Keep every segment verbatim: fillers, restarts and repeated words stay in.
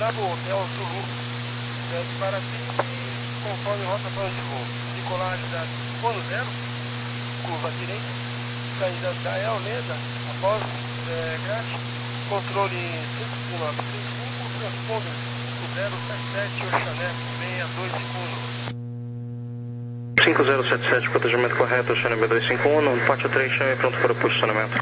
Cabo Hotel Zulu, desce para Pique, conforme rota plano de voo. Decolagem da Cono Zero, curva direita, saída da Elmeda, após é, grátis, controle cinco nove três cinco, transponder zero sete sete, Oceaneco seis dois cinco um. cinco zero sete sete, protegimento correto, Oceano B dois cinco um, parte três, chame pronto para o posicionamento.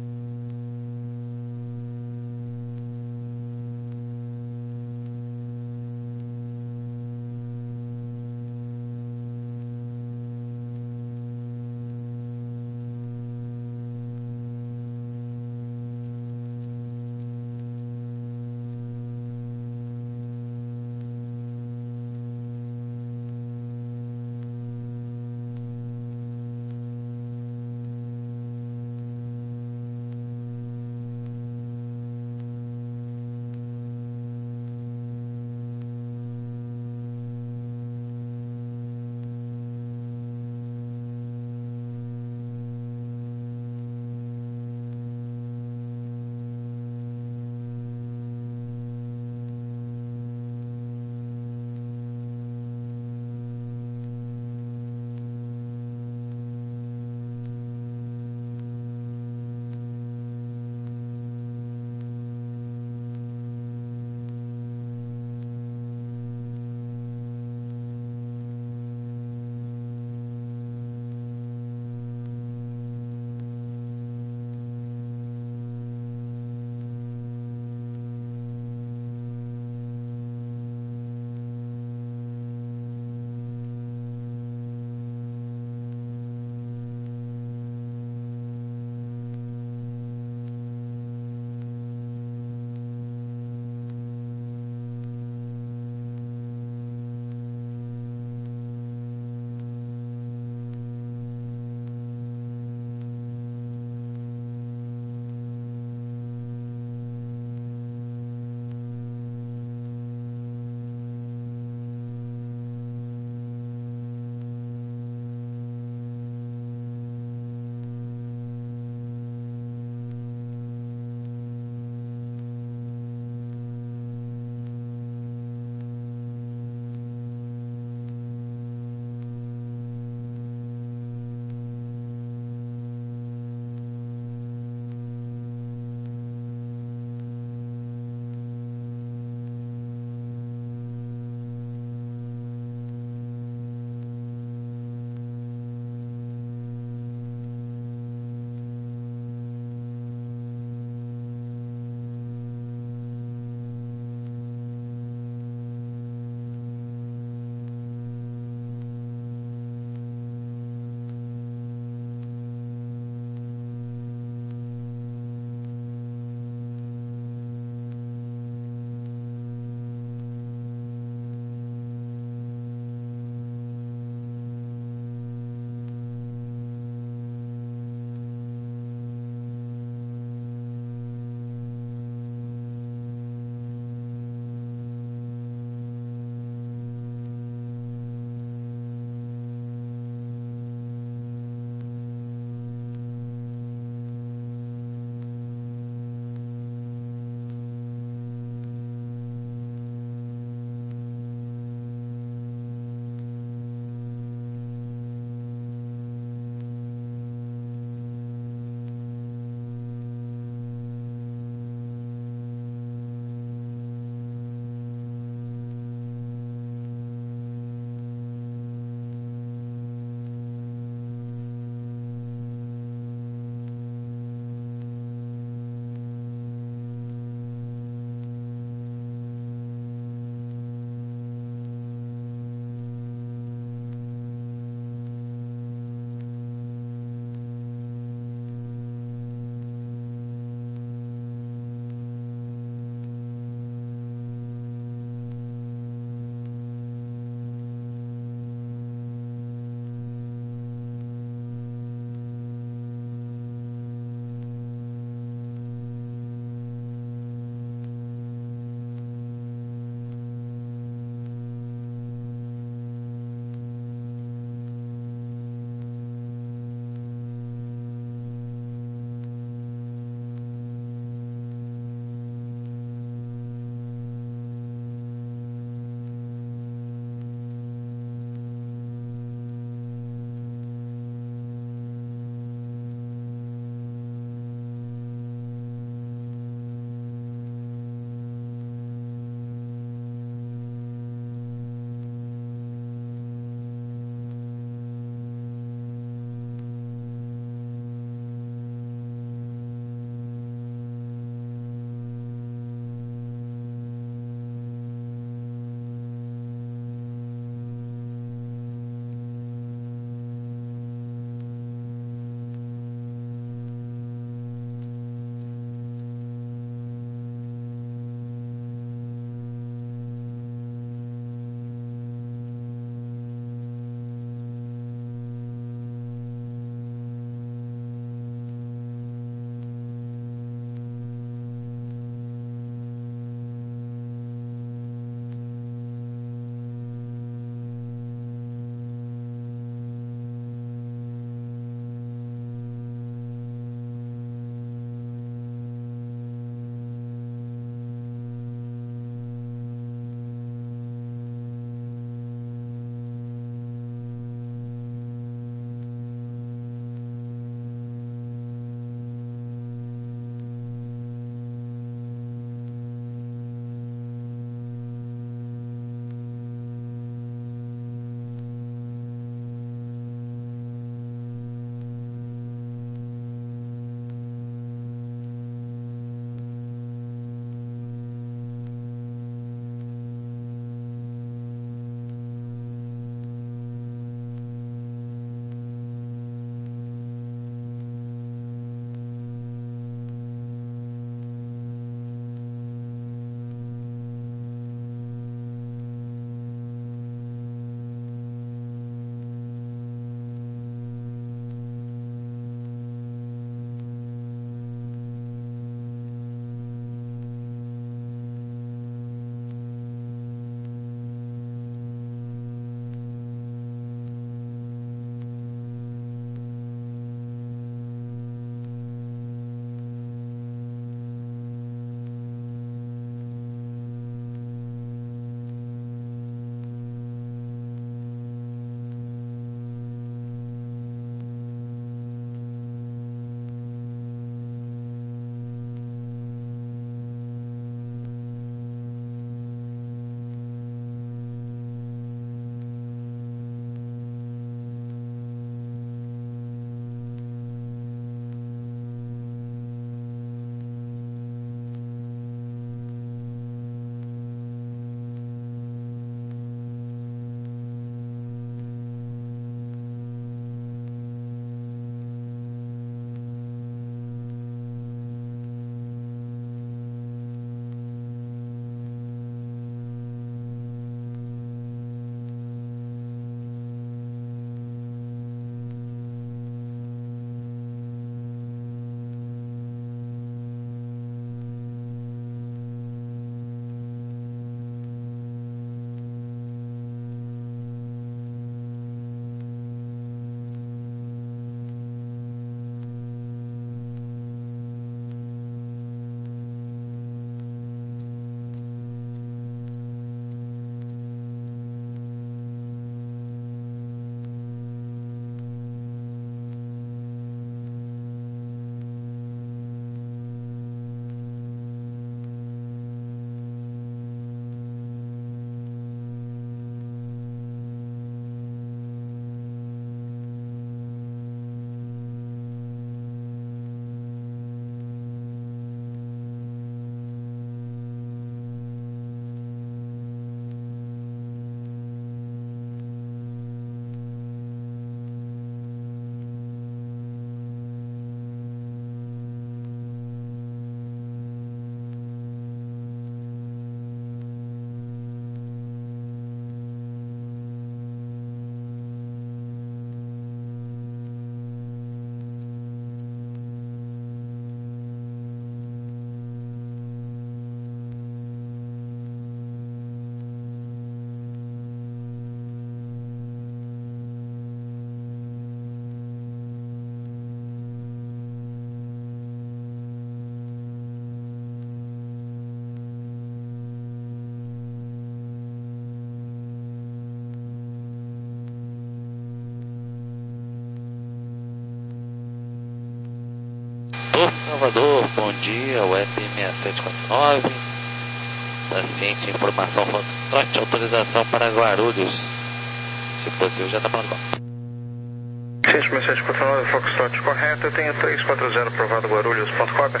Salvador, bom dia, web seis sete quatro nove. Paciente, informação Foxtrot, autorização para Guarulhos. Se possível, já está pronto. seis sete quatro nove, Foxtrot correto, eu tenho três quatro zero aprovado Guarulhos, ponto cópia.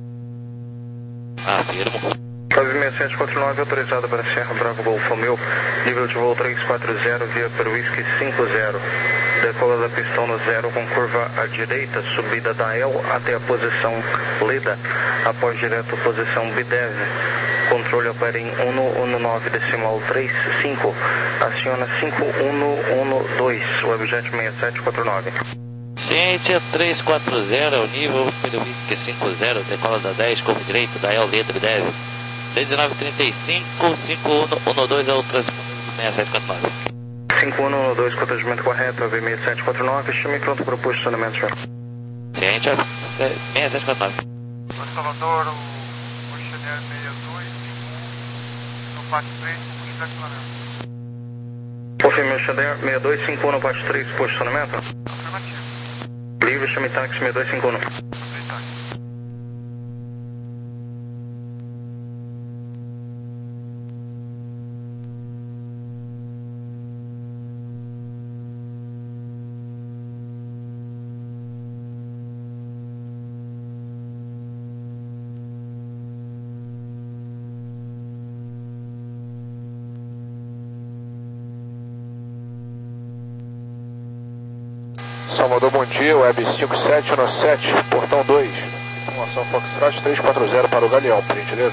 Afirmo. nove seis sete quatro nove, autorizado para Serra Bravo Golfo Mil, nível de voo três quatro zero, via para Whisky cinco zero. Decola da pistão no zero com curva à direita, subida da E L até a posição Leda, após direto posição B D E V. Controle opera em um um nove decimal trinta e cinco, aciona cinco um um dois, webjet seis sete quatro nove. Ciência três quatro zero, nível pelo Whisky cinco zero, decola da dez, curva direita, da E L Leda B D E V. dezenove trinta e cinco, cinco um um dois é o transpondente do seis sete quatro nove. cinco um um dois, contegimento correto, A V seis sete quatro nove, chame pronto para o posicionamento, senhor. Ciência seis sete quatro nove. Para Salvador, o Oceaneer seis dois, no Pátio três, com estacionamento. Confirme o Oceaneer seis dois cinco um no Pátio três, posicionamento. Afirmativo. Livre, chame táxi seis dois cinco um. Salvador, bom dia, web cinco sete um sete, portão dois. Informação Foxtrot três quatro zero para o Galeão, por gentileza.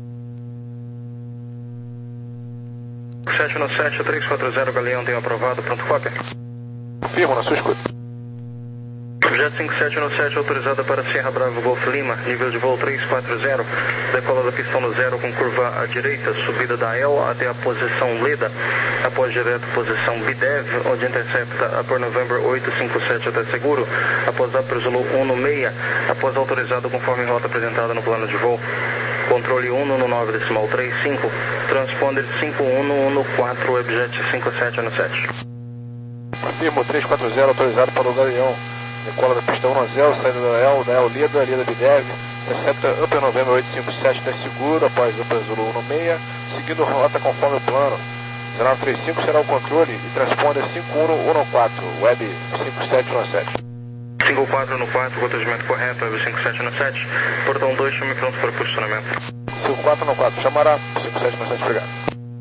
sete um sete, três quatro zero, Galeão tem aprovado, pronto cópia. Confirmo na sua escuta. Jet cinco sete um sete, autorizada para Serra Bravo Golf Lima, nível de voo três quatro zero, decola da pistão no zero com curva à direita, subida da E L até a posição Leda, após direto posição B D E V, onde intercepta a por November oito cinco sete até seguro, após dar para o Zulu um no seis, após autorizado conforme rota apresentada no plano de voo. Controle um no nove decimal trinta e cinco, transponder cinco um no quatro, webjet cinco sete um sete. Confirmo três quatro zero, autorizado para o Galeão. Decola da pistão no zero, saída da E L, da E L Leda, Leda B D E V, intercepta Upper November oito cinco sete até seguro, após Upper Zulu um no seis, seguindo rota conforme o plano. zero nove três cinco será o controle e transponder cinco um um quatro, web cinco sete um sete. cinco quatro no quatro, contegimento correto, web cinco sete um sete, portão dois, chame pronto para o posicionamento. cinco quatro no quatro, chamará cinco sete um sete, obrigado.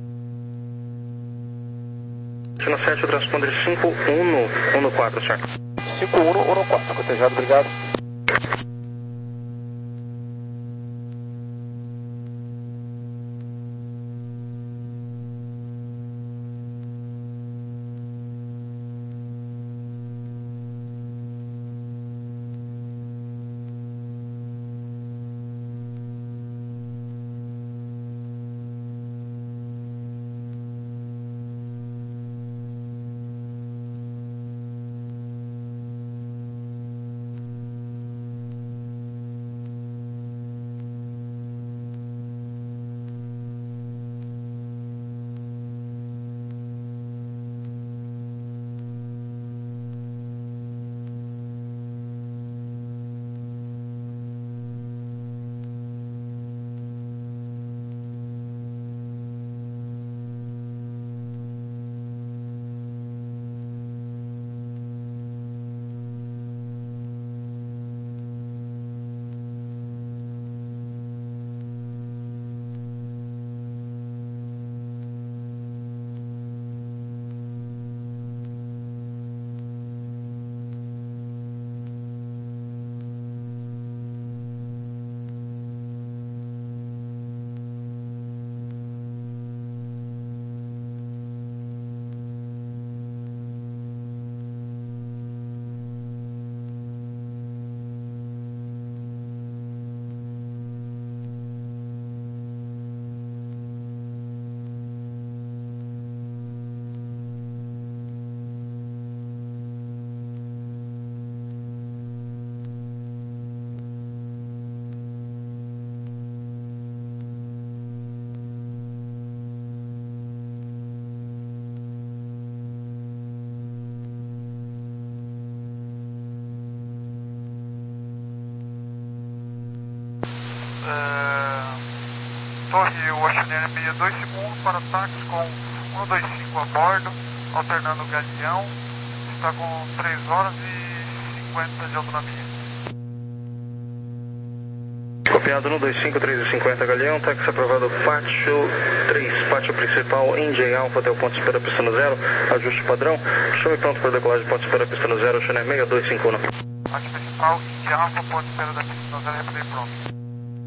No sete, o transponder cinco um um quatro, senhor. cinco um um quatro, cotejado, obrigado. Goiânia seis dois segundos para táxi com um dois cinco a bordo, alternando o Galeão, está com três horas e cinquenta de autonomia. Copiado no dois cinco, três e cinquenta Galeão, táxi aprovado pátio três, pátio principal, Indy Alpha até o ponto de espera pista no zero, ajuste padrão, chame pronto para decolagem, ponto de espera pista no zero, Channel seis dois cinco um. Pátio principal, Indy Alpha, ponto de espera da pista no zero, replay pronto.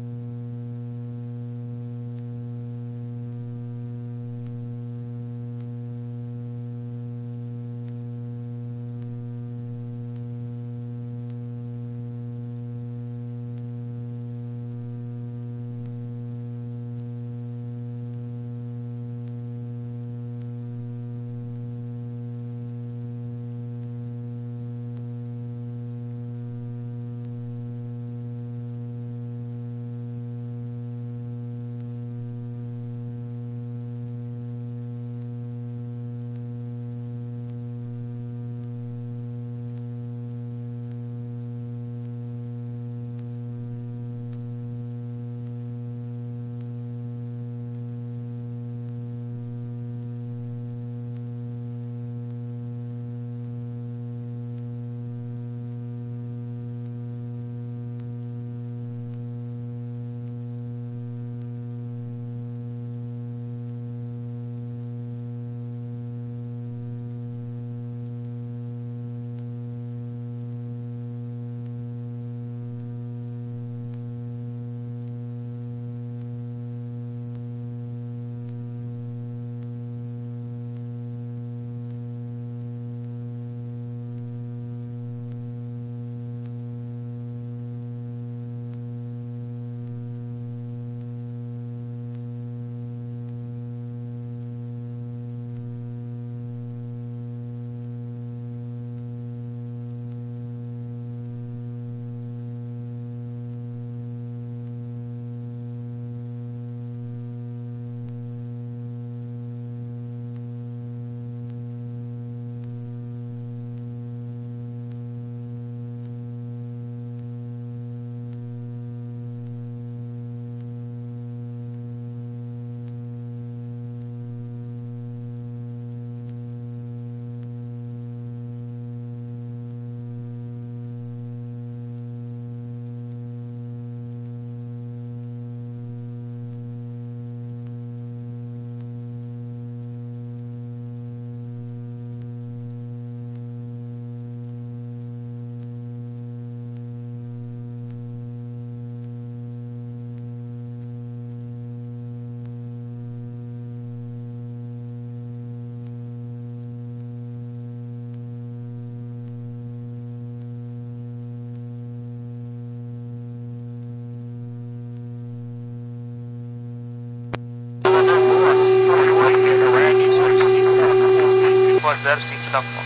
zero cinco da Fox.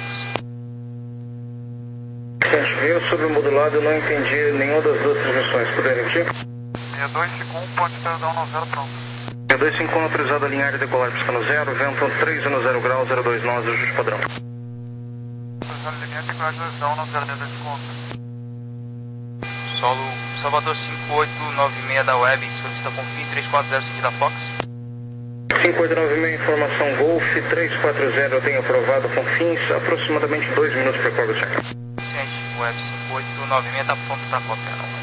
A gente viu sobre o modulado, eu não entendi nenhuma das duas transmissões. Poderia repetir? seis dois cinco um, pode ter dão no zero pronto. seis dois cinco um, autorizado a alinhar e decolar pista no zero, vento três no zero grau, zero dois nove, ajuste padrão. Autorizado a alinhar e decolar dois dão no zero dois conta. Solo Salvador cinco oito nove seis da Web, solicita confirme três quatro zero cinco da Fox. cinco oito nove seis, informação Golf três quatro zero, eu tenho aprovado com fins aproximadamente dois minutos para a check. Ciente, Web cinco oito nove seis está pronto para copiar, não.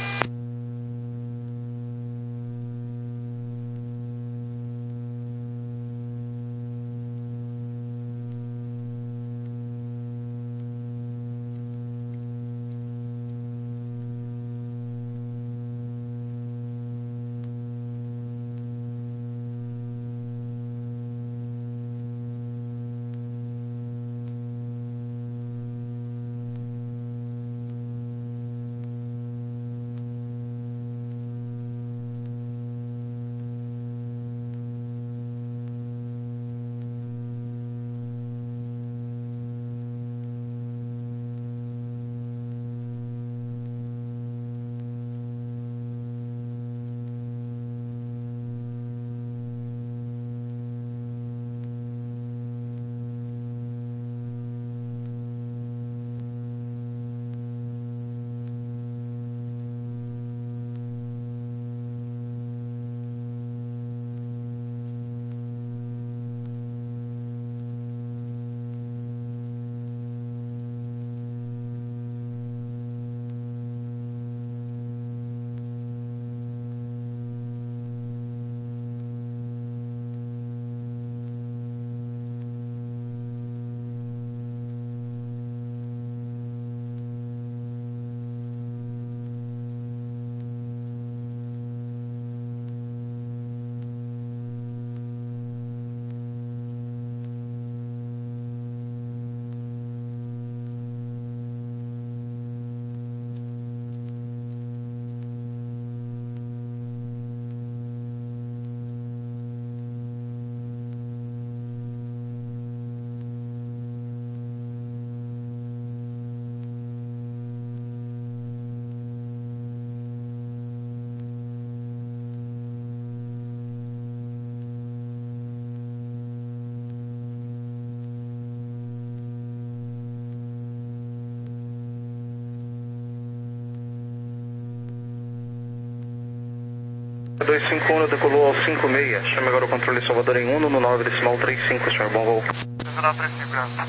dois cinco um decolou ao cinco seis. Chame agora o controle Salvador em um no nove decimal trinta e cinco, senhor. Bom voo. Decimal trinta e cinco, graças.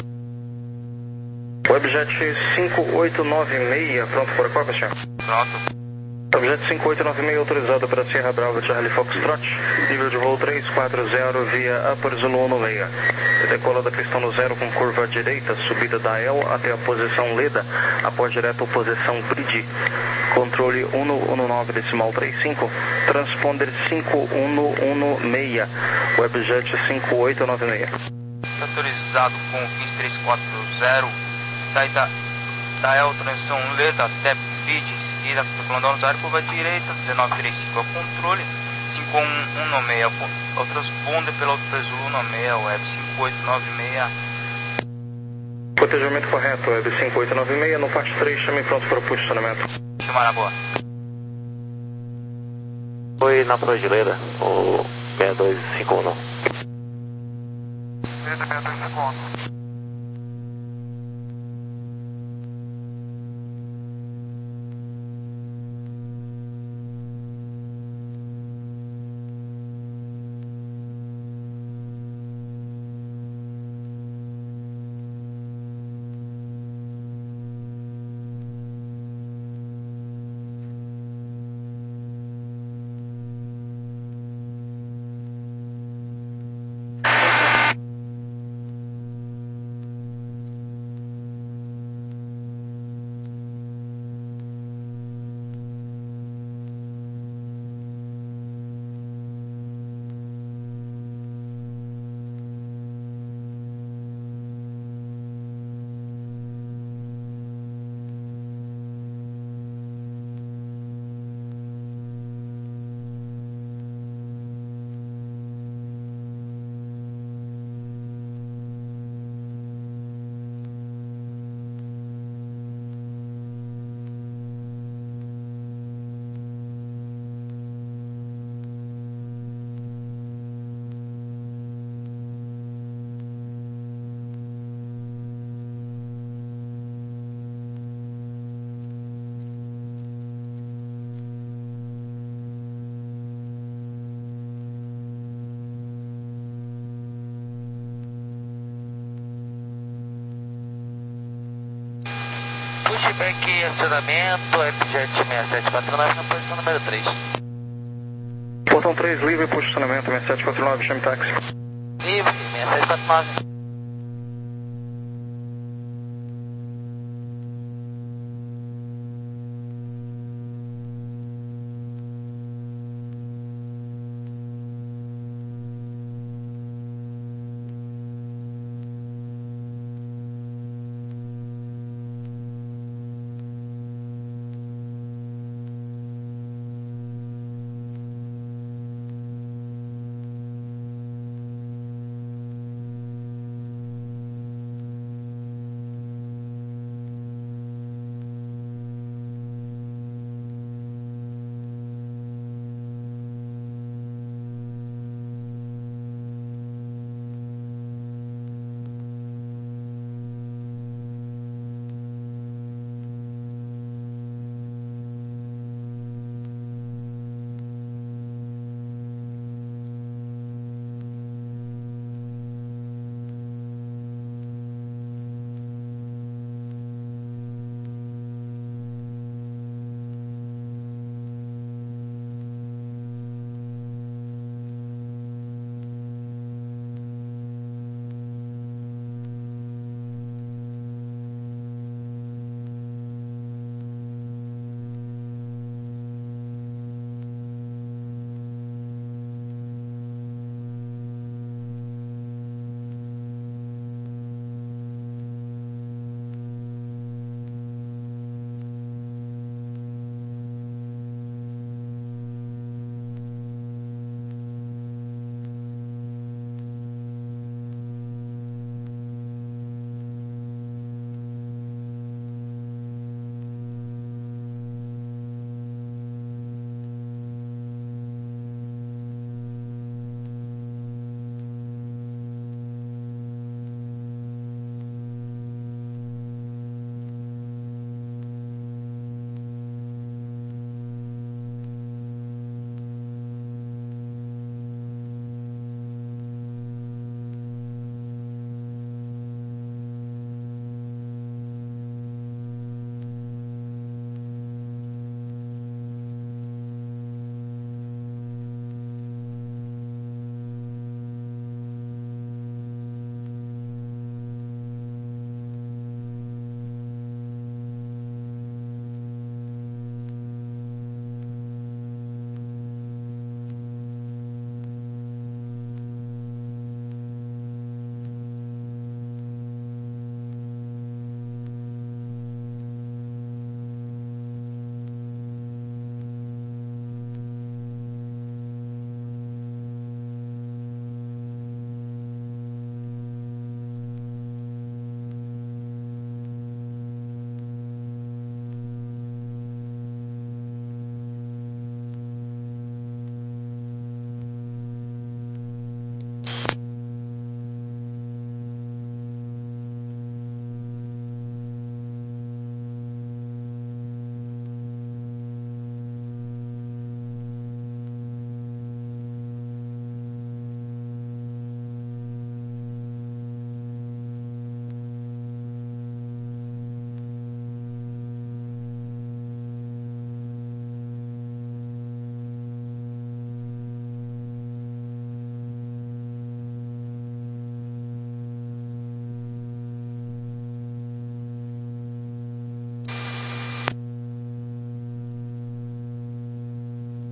Webjet cinco oito nove seis, pronto para Copa, senhor? Pronto. Webjet cinco oito nove seis autorizado para Sierra Bravo Charlie Foxtrot, nível de voo três quatro zero via Upper Zulu um seis. Decola da pista no zero com curva à direita, subida da E L até a posição Leda, após direto posição Grid. Controle um no nove decimal trinta e cinco, transponder cinco um um seis, Webjet cinco oito nove seis. Autorizado com vinte e três quatro zero, saída da E L, transição Leda até Grid, em seguida, decolando ao zero, curva à direita, dezenove trinta e cinco é o controle, cinco um um seis, ao transponder pela Upper Zulu um seis, Web cinco oito nove seis. Cotejamento correto, Web cinco oito nove seis, no parte três, chame pronto para o posicionamento. Chamar na boa. Foi na Fradileira, o seis dois cinco um. Leda seis dois cinco um. Pushback, acionamento, Webjet seis sete quatro nove na posição número três. Portão três, livre, posicionamento seis sete quatro nove, chame táxi. Livre, seis sete quatro nove.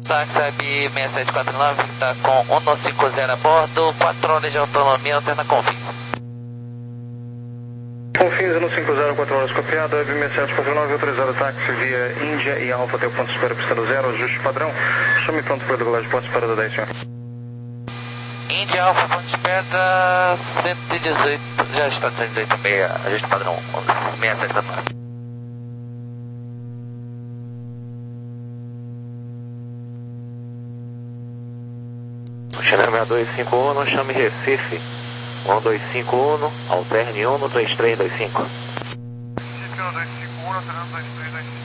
táxi I B seis sete quatro nove, está com cento e cinquenta a bordo, quatro horas de autonomia, alterna Confins. Confins cento e cinquenta, quatro horas copiado, I B seis sete quatro nove, autorizado táxi via Índia e Alfa até o ponto de espera, pista zero, ajuste padrão, chame pronto para o regulagem, ponto de espera da dez, senhor. Índia Alfa, ponto de espera, cento e dezoito, já está cento e dezoito e meio, ajuste padrão, seis sete quatro nove. Channel seis dois cinco um, chame Recife, um dois cinco um, alterne um no três três dois cinco. Recife um dois cinco um, alternando dois três dois cinco.